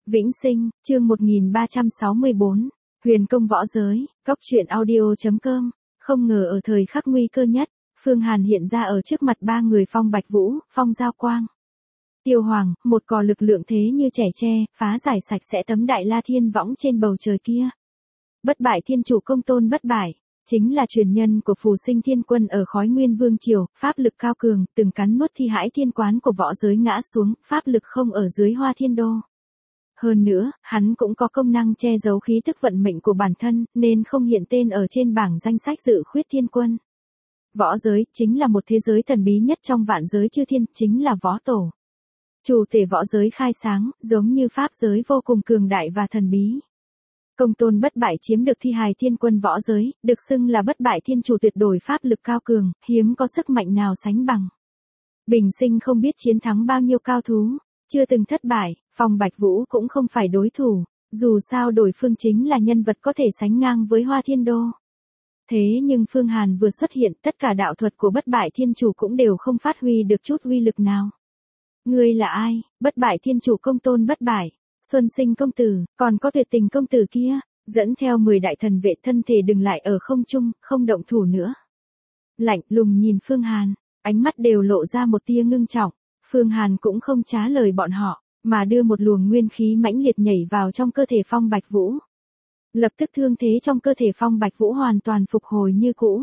Vĩnh Sinh, chương 1364, Huyền công võ giới, Cóc truyện audio.com. Không ngờ ở thời khắc nguy cơ nhất, Phương Hàn hiện ra ở trước mặt ba người Phong Bạch Vũ, Phong Giao Quang. Tiêu Hoàng, một cò lực lượng thế như trẻ tre, phá giải sạch sẽ tấm đại la thiên võng trên bầu trời kia. Bất bại thiên chủ công tôn bất bại, chính là truyền nhân của phù sinh thiên quân ở khói nguyên vương triều, pháp lực cao cường, từng cắn nuốt thi hãi thiên quán của võ giới ngã xuống, pháp lực không ở dưới hoa thiên đô. Hơn nữa, hắn cũng có công năng che giấu khí tức vận mệnh của bản thân, nên không hiện tên ở trên bảng danh sách dự khuyết thiên quân. Võ giới, chính là một thế giới thần bí nhất trong vạn giới chư thiên, chính là võ tổ. Chủ thể võ giới khai sáng, giống như pháp giới vô cùng cường đại và thần bí. Công tôn bất bại chiếm được thi hài thiên quân võ giới, được xưng là bất bại thiên chủ tuyệt đối pháp lực cao cường, hiếm có sức mạnh nào sánh bằng. Bình sinh không biết chiến thắng bao nhiêu cao thú, chưa từng thất bại, Phong Bạch Vũ cũng không phải đối thủ, dù sao đối phương chính là nhân vật có thể sánh ngang với Hoa Thiên Đô. Thế nhưng Phương Hàn vừa xuất hiện, tất cả đạo thuật của bất bại thiên chủ cũng đều không phát huy được chút uy lực nào. Ngươi là ai? Bất bại thiên chủ công tôn bất bại, Xuân Sinh công tử, còn có Tuyệt Tình công tử kia, dẫn theo 10 đại thần vệ thân thể đừng lại ở không trung, không động thủ nữa. Lạnh lùng nhìn Phương Hàn, ánh mắt đều lộ ra một tia ngưng trọng. Phương Hàn cũng không trả lời bọn họ, mà đưa một luồng nguyên khí mãnh liệt nhảy vào trong cơ thể Phong Bạch Vũ. Lập tức thương thế trong cơ thể Phong Bạch Vũ hoàn toàn phục hồi như cũ.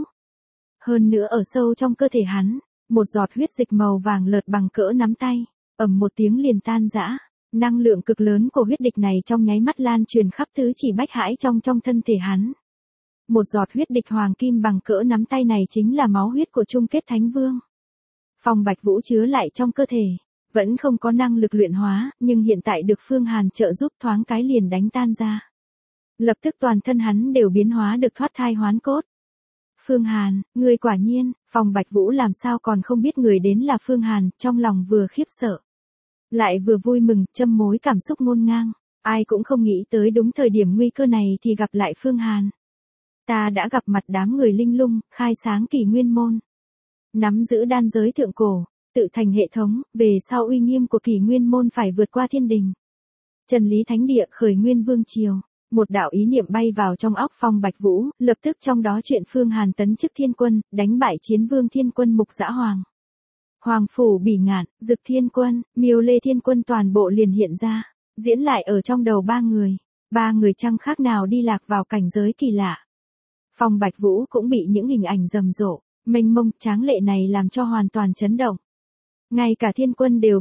Hơn nữa ở sâu trong cơ thể hắn, một giọt huyết dịch màu vàng lợt bằng cỡ nắm tay, ầm một tiếng liền tan rã. Năng lượng cực lớn của huyết địch này trong nháy mắt lan truyền khắp thứ chỉ bách hãi trong thân thể hắn. Một giọt huyết địch hoàng kim bằng cỡ nắm tay này chính là máu huyết của chung kết thánh vương. Phong Bạch Vũ chứa lại trong cơ thể, vẫn không có năng lực luyện hóa, nhưng hiện tại được Phương Hàn trợ giúp thoáng cái liền đánh tan ra. Lập tức toàn thân hắn đều biến hóa được thoát thai hoán cốt. Phương Hàn, người quả nhiên, Phong Bạch Vũ làm sao còn không biết người đến là Phương Hàn, trong lòng vừa khiếp sợ, lại vừa vui mừng, châm mối cảm xúc ngổn ngang. Ai cũng không nghĩ tới đúng thời điểm nguy cơ này thì gặp lại Phương Hàn. Ta đã gặp mặt đám người linh lung, khai sáng kỷ nguyên môn. Nắm giữ đan giới thượng cổ, tự thành hệ thống, về sau uy nghiêm của kỷ nguyên môn phải vượt qua thiên đình. Chân lý thánh địa khởi nguyên vương triều, một đạo ý niệm bay vào trong óc Phong Bạch Vũ, lập tức trong đó chuyện Phương Hàn tấn chức thiên quân, đánh bại chiến vương thiên quân Mục Dã Hoàng. Hoàng phủ Bỉ Ngạn, Dực Thiên Quân, Miêu Lê Thiên Quân toàn bộ liền hiện ra, diễn lại ở trong đầu ba người chẳng khác nào đi lạc vào cảnh giới kỳ lạ. Phong Bạch Vũ cũng bị những hình ảnh rầm rộ, mênh mông, tráng lệ này làm cho hoàn toàn chấn động. Ngay cả thiên quân đều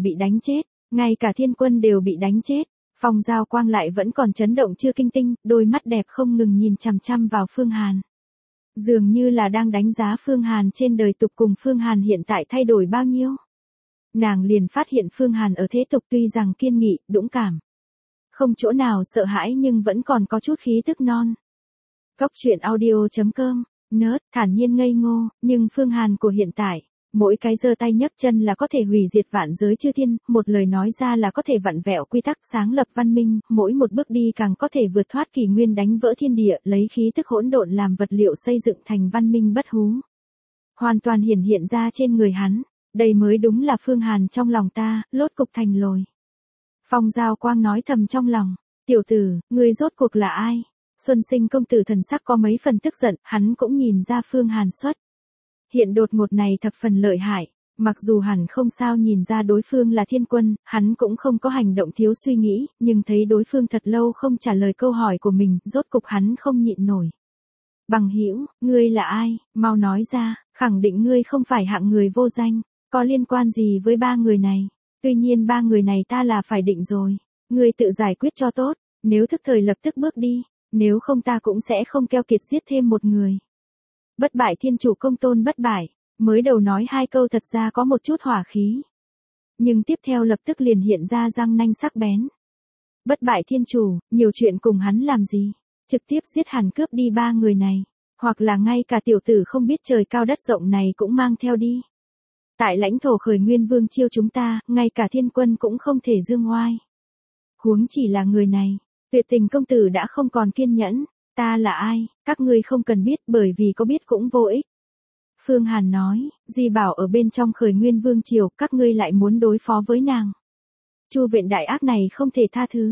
bị đánh chết, Phong Giao Quang lại vẫn còn chấn động chưa kinh tinh, đôi mắt đẹp không ngừng nhìn chằm chằm vào Phương Hàn. Dường như là đang đánh giá Phương Hàn trên đời tục cùng Phương Hàn hiện tại thay đổi bao nhiêu. Nàng liền phát hiện Phương Hàn ở thế tục tuy rằng kiên nghị, dũng cảm, không chỗ nào sợ hãi nhưng vẫn còn có chút khí tức non. Cóc truyện audio.com, nớt, thản nhiên ngây ngô, nhưng Phương Hàn của hiện tại, mỗi cái giơ tay nhấc chân là có thể hủy diệt vạn giới chư thiên, một lời nói ra là có thể vặn vẹo quy tắc sáng lập văn minh, mỗi một bước đi càng có thể vượt thoát kỷ nguyên đánh vỡ thiên địa, lấy khí tức hỗn độn làm vật liệu xây dựng thành văn minh bất hú. Hoàn toàn hiện ra trên người hắn, đây mới đúng là Phương Hàn trong lòng ta, lốt cục thành lồi. Phong Giao Quang nói thầm trong lòng, tiểu tử, ngươi rốt cuộc là ai? Xuân Sinh công tử thần sắc có mấy phần tức giận, hắn cũng nhìn ra Phương Hàn xuất hiện đột ngột này thập phần lợi hại, mặc dù hẳn không sao nhìn ra đối phương là thiên quân, hắn cũng không có hành động thiếu suy nghĩ, nhưng thấy đối phương thật lâu không trả lời câu hỏi của mình, rốt cục hắn không nhịn nổi. Bằng hữu, ngươi là ai, mau nói ra, khẳng định ngươi không phải hạng người vô danh, có liên quan gì với ba người này, tuy nhiên ba người này ta là phải định rồi, ngươi tự giải quyết cho tốt, nếu thức thời lập tức bước đi, nếu không ta cũng sẽ không keo kiệt giết thêm một người. Bất bại thiên chủ công tôn bất bại, mới đầu nói hai câu thật ra có một chút hỏa khí. Nhưng tiếp theo lập tức liền hiện ra răng nanh sắc bén. Bất bại thiên chủ, nhiều chuyện cùng hắn làm gì? Trực tiếp giết hẳn cướp đi ba người này. Hoặc là ngay cả tiểu tử không biết trời cao đất rộng này cũng mang theo đi. Tại lãnh thổ khởi nguyên vương chiêu chúng ta, ngay cả thiên quân cũng không thể dương oai. Huống chỉ là người này, Tuyệt Tình công tử đã không còn kiên nhẫn. Ta là ai, các ngươi không cần biết bởi vì có biết cũng vô ích. Phương Hàn nói, Di Bảo ở bên trong khởi nguyên vương triều, các ngươi lại muốn đối phó với nàng. Chu viện đại ác này không thể tha thứ,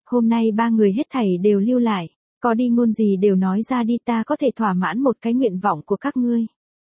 hôm nay ba người hết thảy đều lưu lại, có đi ngôn gì đều nói ra đi, ta có thể thỏa mãn một cái nguyện vọng của các ngươi.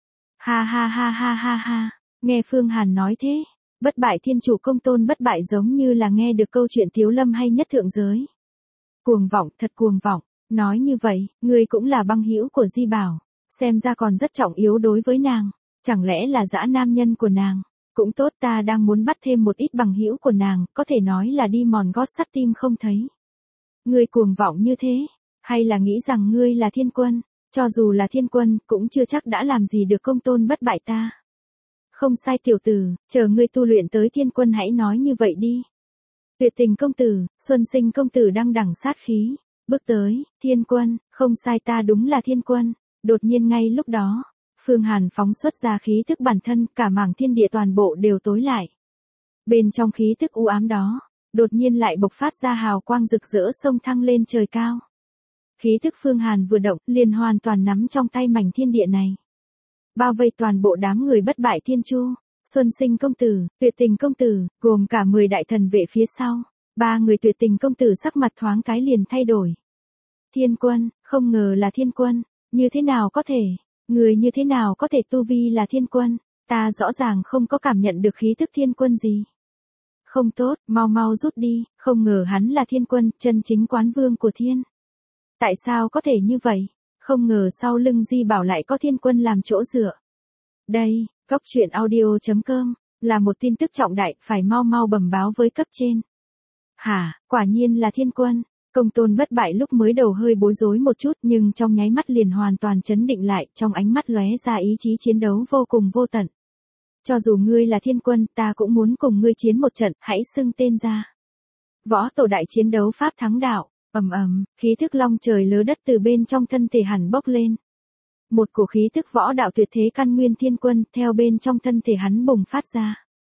Ha ha ha ha ha ha, nghe Phương Hàn nói thế, bất bại thiên chủ Công Tôn Bất Bại giống như là nghe được câu chuyện Tiếu Lâm hay nhất thượng giới. Cuồng vọng, thật cuồng vọng, nói như vậy, ngươi cũng là băng hữu của Di Bảo, xem ra còn rất trọng yếu đối với nàng, chẳng lẽ là dã nam nhân của nàng. Cũng tốt, ta đang muốn bắt thêm một ít bằng hữu của nàng, có thể nói là đi mòn gót sắt tim không thấy. Ngươi cuồng vọng như thế, hay là nghĩ rằng ngươi là thiên quân, cho dù là thiên quân, cũng chưa chắc đã làm gì được Công Tôn Bất Bại ta. Không sai tiểu tử, chờ ngươi tu luyện tới thiên quân hãy nói như vậy đi. Tuyệt Tình công tử, Xuân Sinh công tử đang đằng sát khí, bước tới, thiên quân, không sai, ta đúng là thiên quân. Đột nhiên ngay lúc đó, Phương Hàn phóng xuất ra khí thức bản thân, cả mảng thiên địa toàn bộ đều tối lại. Bên trong khí thức u ám đó, đột nhiên lại bộc phát ra hào quang rực rỡ xông thăng lên trời cao. Khí thức Phương Hàn vừa động, liền hoàn toàn nắm trong tay mảnh thiên địa này. Bao vây toàn bộ đám người bất bại thiên chu, Xuân Sinh công tử, Tuyệt Tình công tử, gồm cả 10 đại thần vệ phía sau. Ba người Tuyệt Tình công tử sắc mặt thoáng cái liền thay đổi. Thiên quân, không ngờ là thiên quân, như thế nào có thể, người như thế nào có thể tu vi là thiên quân, ta rõ ràng không có cảm nhận được khí thức thiên quân gì. Không tốt, mau mau rút đi, không ngờ hắn là thiên quân, chân chính quán vương của thiên. Tại sao có thể như vậy? Không ngờ sau lưng Di Bảo lại có thiên quân làm chỗ dựa. Đây, Cóc Truyện Audio.com, là một tin tức trọng đại, phải mau mau bẩm báo với cấp trên. Hả, quả nhiên là thiên quân. Công Tôn Bất Bại lúc mới đầu hơi bối rối một chút, nhưng trong nháy mắt liền hoàn toàn chấn định lại, trong ánh mắt lóe ra ý chí chiến đấu vô cùng vô tận. Cho dù ngươi là thiên quân, ta cũng muốn cùng ngươi chiến một trận, hãy xưng tên ra. Võ tổ đại chiến đấu pháp thắng đạo, ầm ầm, khí thức long trời lớ đất từ bên trong thân thể hắn bốc lên. Một cổ khí thức võ đạo tuyệt thế căn nguyên thiên quân theo bên trong thân thể hắn bùng phát ra.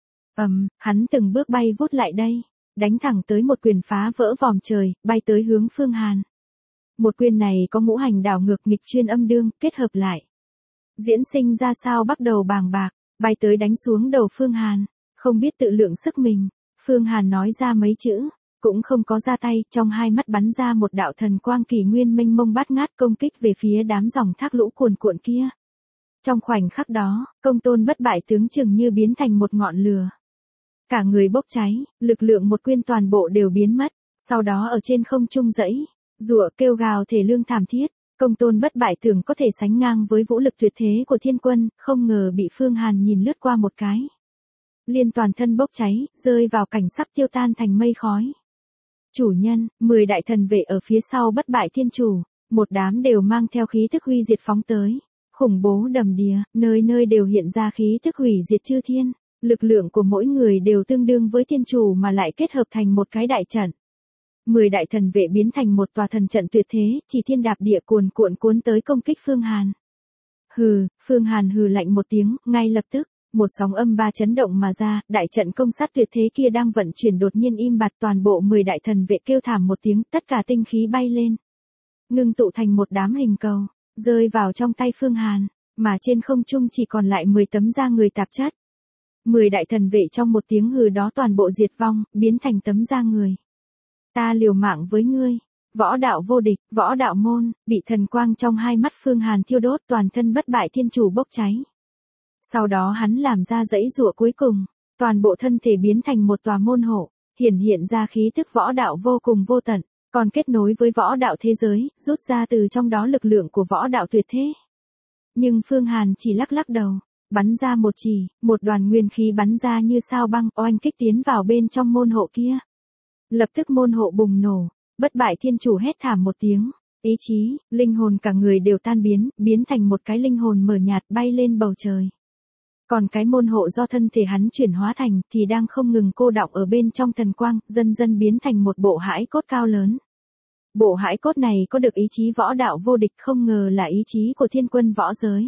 Hắn từng bước bay vút lại đây, đánh thẳng tới một quyền phá vỡ vòm trời, bay tới hướng Phương Hàn. Một quyền này có ngũ hành đảo ngược nghịch chuyên âm đương, kết hợp lại. Diễn sinh ra sao bắt đầu bàng bạc, bay tới đánh xuống đầu Phương Hàn, không biết tự lượng sức mình. Phương Hàn nói ra mấy chữ, cũng không có ra tay, trong hai mắt bắn ra một đạo thần quang kỳ nguyên mênh mông bát ngát công kích về phía đám dòng thác lũ cuồn cuộn kia. Trong khoảnh khắc đó, Công Tôn Bất Bại tướng chừng như biến thành một ngọn lửa. Cả người bốc cháy, lực lượng một quyên toàn bộ đều biến mất, sau đó ở trên không trung dẫy, rụa kêu gào thể lương thảm thiết. Công Tôn Bất Bại tưởng có thể sánh ngang với vũ lực tuyệt thế của thiên quân, không ngờ bị Phương Hàn nhìn lướt qua một cái. Liên toàn thân bốc cháy, rơi vào cảnh sắp tiêu tan thành mây khói. Chủ nhân, 10 đại thần vệ ở phía sau Bất Bại thiên chủ, một đám đều mang theo khí thức huy diệt phóng tới. Khủng bố đầm đìa, nơi nơi đều hiện ra khí thức hủy diệt chư thiên. Lực lượng của mỗi người đều tương đương với thiên chủ mà lại kết hợp thành một cái đại trận. 10 đại thần vệ biến thành một tòa thần trận tuyệt thế, chỉ thiên đạp địa cuồn cuộn cuốn tới công kích Phương Hàn. Hừ, Phương Hàn hừ lạnh một tiếng, ngay lập tức, một sóng âm ba chấn động mà ra, đại trận công sát tuyệt thế kia đang vận chuyển đột nhiên im bặt, toàn bộ 10 đại thần vệ kêu thảm một tiếng, tất cả tinh khí bay lên. Ngưng tụ thành một đám hình cầu, rơi vào trong tay Phương Hàn, mà trên không trung chỉ còn lại 10 tấm da người tạp chất. 10 đại thần vệ trong một tiếng hừ đó toàn bộ diệt vong, biến thành tấm da người. Ta liều mạng với ngươi. Võ đạo vô địch, võ đạo môn, bị thần quang trong hai mắt Phương Hàn thiêu đốt, toàn thân Bất Bại thiên chủ bốc cháy. Sau đó hắn làm ra dãy giụa cuối cùng, toàn bộ thân thể biến thành một tòa môn hộ, hiện ra khí thức võ đạo vô cùng vô tận, còn kết nối với võ đạo thế giới, rút ra từ trong đó lực lượng của võ đạo tuyệt thế. Nhưng Phương Hàn chỉ lắc lắc đầu, bắn ra một chỉ, một đoàn nguyên khí bắn ra như sao băng, oanh kích tiến vào bên trong môn hộ kia. Lập tức môn hộ bùng nổ, Bất Bại thiên chủ hét thảm một tiếng, ý chí, linh hồn cả người đều tan biến thành một cái linh hồn mờ nhạt bay lên bầu trời. Còn cái môn hộ do thân thể hắn chuyển hóa thành thì đang không ngừng cô đọng ở bên trong thần quang, dần dần biến thành một bộ hãi cốt cao lớn. Bộ hãi cốt này có được ý chí võ đạo vô địch, không ngờ là ý chí của thiên quân võ giới.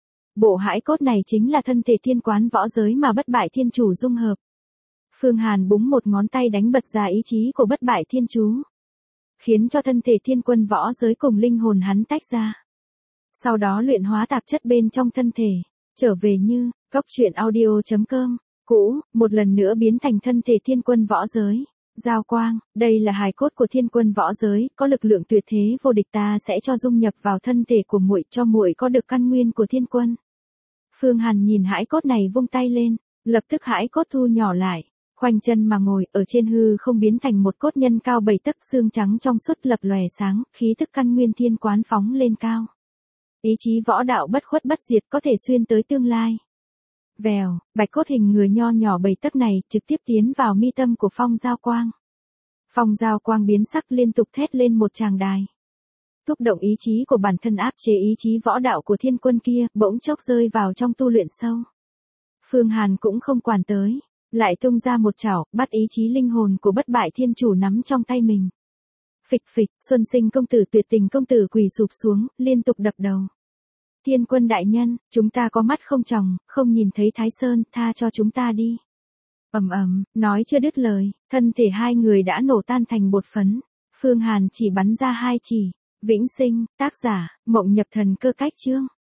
Bộ hãi cốt này chính là thân thể thiên quán võ giới mà Bất Bại thiên chủ dung hợp. Phương Hàn búng một ngón tay đánh bật ra ý chí của Bất Bại thiên chú, khiến cho thân thể thiên quân võ giới cùng linh hồn hắn tách ra. Sau đó luyện hóa tạp chất bên trong thân thể, trở về như, Cóc Truyện Audio.com, cũ, một lần nữa biến thành thân thể thiên quân võ giới. Giao quang, đây là hài cốt của thiên quân võ giới, có lực lượng tuyệt thế vô địch, ta sẽ cho dung nhập vào thân thể của muội, cho muội có được căn nguyên của thiên quân. Phương Hàn nhìn hài cốt này vung tay lên, lập tức hài cốt thu nhỏ lại, khoanh chân mà ngồi ở trên hư không biến thành một cốt nhân cao 7 tấc, xương trắng trong suốt lập lòe sáng, khí tức căn nguyên thiên quán phóng lên cao. Ý chí võ đạo bất khuất bất diệt, có thể xuyên tới tương lai. Vèo, bạch cốt hình người nho nhỏ 7 tấc này trực tiếp tiến vào mi tâm của Phong Giao Quang. Phong Giao Quang biến sắc liên tục thét lên một tràng đài. Thúc động ý chí của bản thân áp chế ý chí võ đạo của thiên quân kia, bỗng chốc rơi vào trong tu luyện sâu. Phương Hàn cũng không quản tới, lại tung ra một chảo, bắt ý chí linh hồn của bất bại thiên chủ nắm trong tay mình. Phịch phịch, Xuân Sinh công tử, Tuyệt Tình công tử quỳ sụp xuống, liên tục đập đầu. Thiên quân đại nhân, chúng ta có mắt không tròng, không nhìn thấy Thái Sơn, tha cho chúng ta đi. Ầm ầm, nói chưa đứt lời, thân thể hai người đã nổ tan thành bột phấn. Phương Hàn chỉ bắn ra 2 chỉ. Vĩnh sinh, tác giả, Mộng Nhập Thần Cơ Cách Chương.